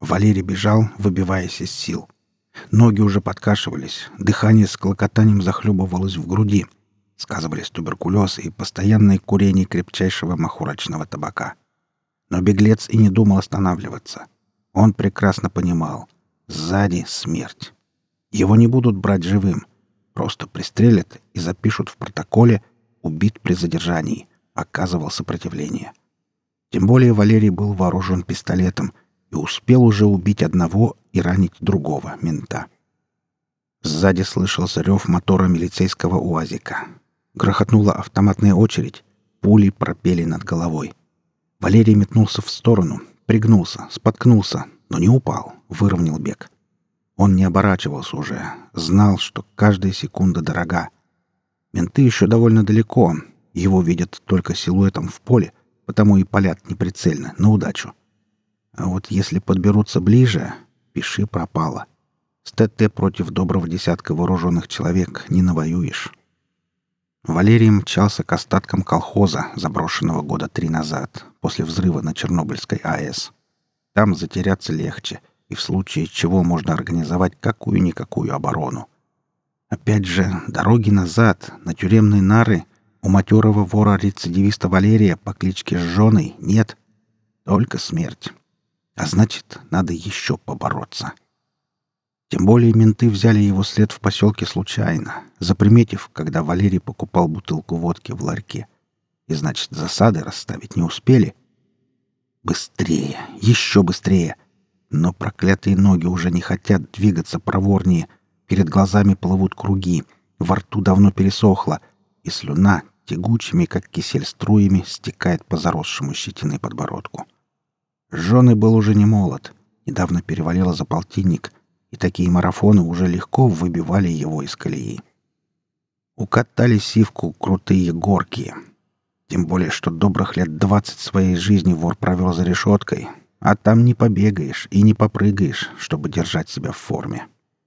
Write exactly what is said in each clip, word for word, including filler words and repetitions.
Валерий бежал, выбиваясь из сил. Ноги уже подкашивались, дыхание с клокотанием захлебывалось в груди. Сказывались туберкулез и постоянное курение крепчайшего махорочного табака. Но беглец и не думал останавливаться. Он прекрасно понимал — сзади смерть. Его не будут брать живым. Просто пристрелят и запишут в протоколе «убит при задержании», оказывал сопротивление. Тем более Валерий был вооружен пистолетом и успел уже убить одного и ранить другого мента. Сзади слышался рев мотора милицейского УАЗика. Грохотнула автоматная очередь. Пули пропели над головой. Валерий метнулся в сторону, пригнулся, споткнулся, но не упал, выровнял бег. Он не оборачивался уже, знал, что каждая секунда дорога. Менты еще довольно далеко, его видят только силуэтом в поле, потому и палят неприцельно, на удачу. А вот если подберутся ближе, пиши пропало. С ТТ против доброго десятка вооруженных человек не навоюешь. Валерий мчался к остаткам колхоза, заброшенного года три назад, после взрыва на Чернобыльской АЭС. Там затеряться легче, и в случае чего можно организовать какую-никакую оборону. Опять же, дороги назад, на тюремные нары, у матерого вора-рецидивиста Валерия по кличке Жженый нет. Только смерть. А значит, надо еще побороться. Тем более менты взяли его след в поселке случайно, заприметив, когда Валерий покупал бутылку водки в ларьке. И, значит, засады расставить не успели. Быстрее, еще быстрее. Но проклятые ноги уже не хотят двигаться проворнее. Перед глазами плывут круги, во рту давно пересохло, и слюна тягучими, как кисель, струями стекает по заросшему щетиной подбородку. Жженый был уже не молод, недавно перевалило за полтинник, и такие марафоны уже легко выбивали его из колеи. Укатали сивку крутые горки. Тем более, что добрых лет двадцать своей жизни вор провел за решеткой, а там не побегаешь и не попрыгаешь, чтобы держать себя в форме.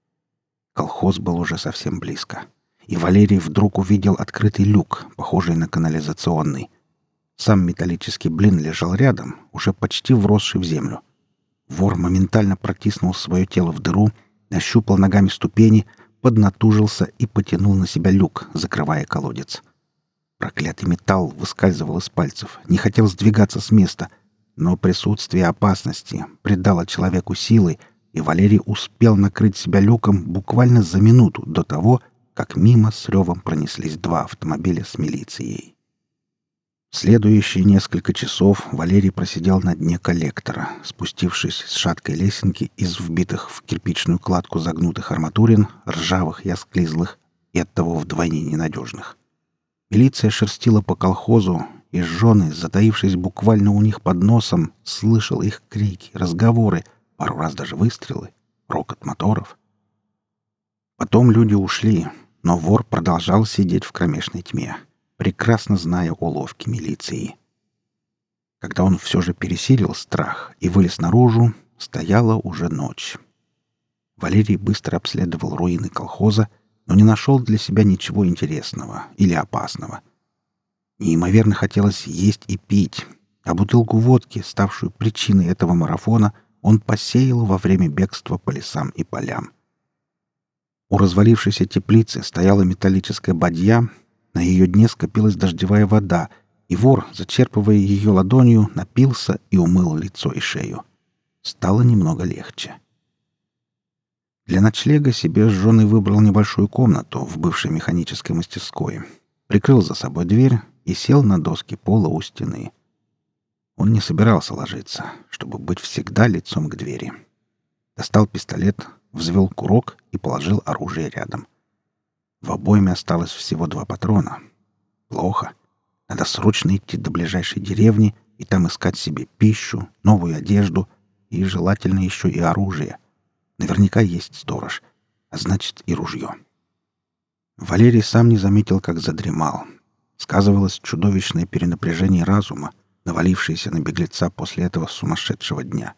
Колхоз был уже совсем близко, и Валерий вдруг увидел открытый люк, похожий на канализационный. Сам металлический блин лежал рядом, уже почти вросший в землю. Вор моментально протиснул свое тело в дыру, ощупал ногами ступени, поднатужился и потянул на себя люк, закрывая колодец. Проклятый металл выскальзывал из пальцев, не хотел сдвигаться с места, но присутствие опасности придало человеку силы, и Валерий успел накрыть себя люком буквально за минуту до того, как мимо с ревом пронеслись два автомобиля с милицией. Следующие несколько часов Валерий просидел на дне коллектора, спустившись с шаткой лесенки из вбитых в кирпичную кладку загнутых арматурин, ржавых и осклизлых, и оттого вдвойне ненадежных. Милиция шерстила по колхозу, и Жженый, затаившись буквально у них под носом, слышал их крики, разговоры, пару раз даже выстрелы, рокот моторов. Потом люди ушли, но вор продолжал сидеть в кромешной тьме, прекрасно зная уловки милиции. Когда он все же пересилил страх и вылез наружу, стояла уже ночь. Валерий быстро обследовал руины колхоза, но не нашел для себя ничего интересного или опасного. Неимоверно хотелось есть и пить, а бутылку водки, ставшую причиной этого марафона, он посеял во время бегства по лесам и полям. У развалившейся теплицы стояла металлическая бадья, на ее дне скопилась дождевая вода, и вор, зачерпывая ее ладонью, напился и умыл лицо и шею. Стало немного легче. Для ночлега себе Жженый выбрал небольшую комнату в бывшей механической мастерской, прикрыл за собой дверь и сел на доски пола у стены. Он не собирался ложиться, чтобы быть всегда лицом к двери. Достал пистолет, взвел курок и положил оружие рядом. В обойме осталось всего два патрона. Плохо. Надо срочно идти до ближайшей деревни и там искать себе пищу, новую одежду и, желательно, еще и оружие. Наверняка есть сторож, а значит и ружье. Валерий сам не заметил, как задремал. Сказывалось чудовищное перенапряжение разума, навалившееся на беглеца после этого сумасшедшего дня.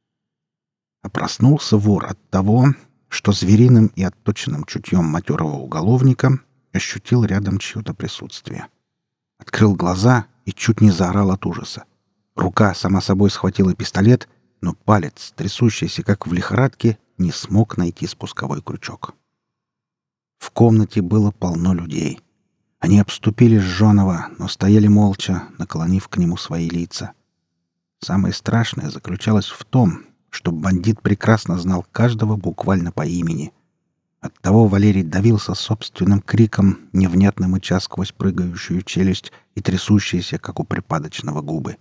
А проснулся вор от того, что звериным и отточенным чутьем матерого уголовника ощутил рядом чье-то присутствие. Открыл глаза и чуть не заорал от ужаса. Рука сама собой схватила пистолет, но палец, трясущийся как в лихорадке, не смог найти спусковой крючок. В комнате было полно людей. Они обступили Жженого, но стояли молча, наклонив к нему свои лица. Самое страшное заключалось в том, что бандит прекрасно знал каждого буквально по имени. Оттого Валерий давился собственным криком, невнятно мыча сквозь прыгающую челюсть и трясущиеся, как у припадочного, губы.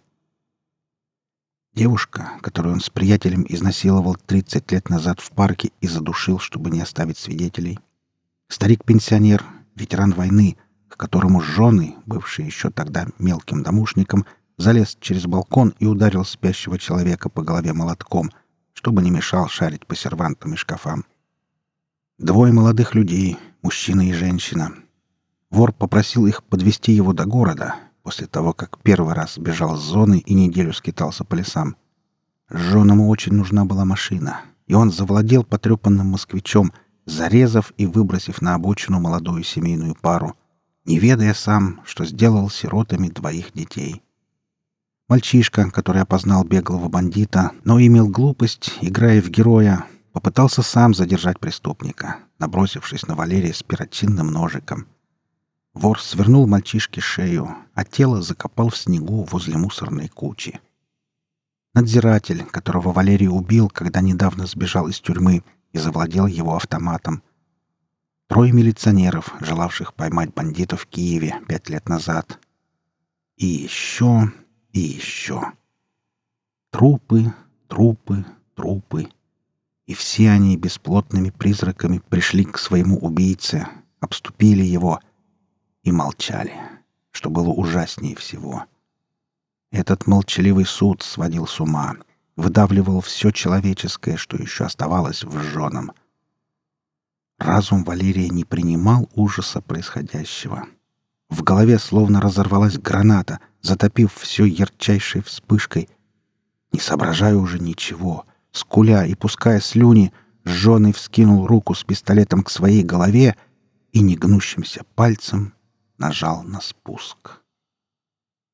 Девушка, которую он с приятелем изнасиловал тридцать лет назад в парке и задушил, чтобы не оставить свидетелей. Старик-пенсионер, ветеран войны, к которому жены, бывшие еще тогда мелким домушником, залез через балкон и ударил спящего человека по голове молотком, чтобы не мешал шарить по сервантам и шкафам. Двое молодых людей, мужчина и женщина. Вор попросил их подвезти его до города, после того, как первый раз сбежал с зоны и неделю скитался по лесам. Жженому очень нужна была машина, и он завладел потрепанным москвичом, зарезав и выбросив на обочину молодую семейную пару, не ведая сам, что сделал сиротами двоих детей. Мальчишка, который опознал беглого бандита, но имел глупость, играя в героя, попытался сам задержать преступника, набросившись на Валерия с перочинным ножиком. Вор свернул мальчишке шею, а тело закопал в снегу возле мусорной кучи. Надзиратель, которого Валерий убил, когда недавно сбежал из тюрьмы и завладел его автоматом. Трое милиционеров, желавших поймать бандитов в Киеве пять лет назад. И еще, и еще. Трупы, трупы, трупы. И все они бесплотными призраками пришли к своему убийце, обступили его и молчали, что было ужаснее всего. Этот молчаливый суд сводил с ума, выдавливал все человеческое, что еще оставалось в Жженом. Разум Валерия не принимал ужаса происходящего. В голове словно разорвалась граната, затопив все ярчайшей вспышкой. Не соображая уже ничего, скуля и пуская слюни, Жженый вскинул руку с пистолетом к своей голове и негнущимся пальцем нажал на спуск.